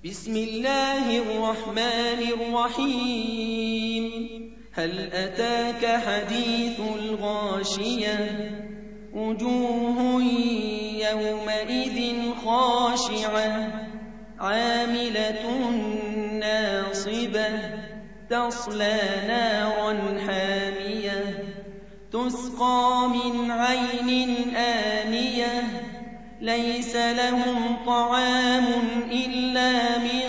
بسم الله الرحمن الرحيم هل أتاك حديث الغاشية وجوه يومئذ خاشعة عاملة ناصبة تصلى نارا حامية تسقى من عين آنية ليس لهم طعام إلا من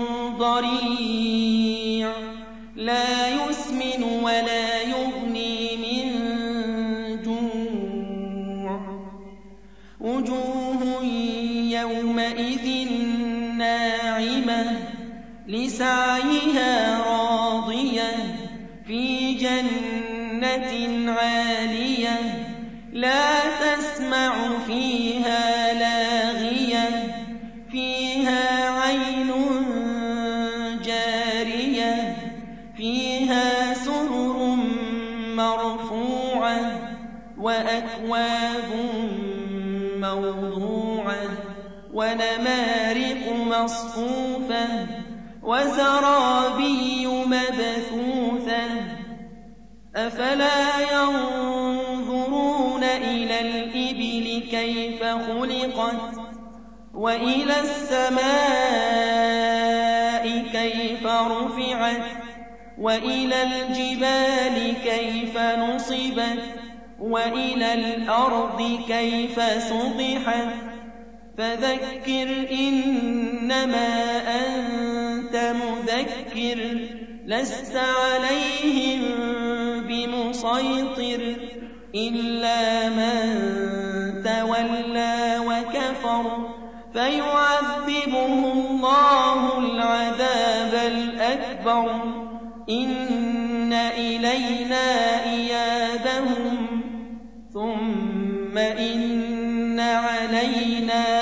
ضريع لا يسمن ولا يغني من جوع وجوه يومئذ ناعمة لسعيها راضية في جنة عالية لا تسمع فيها لاغية فيها عين جارية فيها سرر مرفوعة وأكواب موضوعة ونمارق مصفوفة وزرابي مبثوثة أفلا ينظرون إلى الإبل كيف خلقت وإلى السماء كيف رفعت وإلى الجبال كيف نصبت وإلى الأرض كيف سطحت فذكر إنما أنت مذكر لست عليهم بمسيطر إلا من تولى وكفر فيعذبه الله العذاب الأكبر إن إلينا إيابهم ثم إن علينا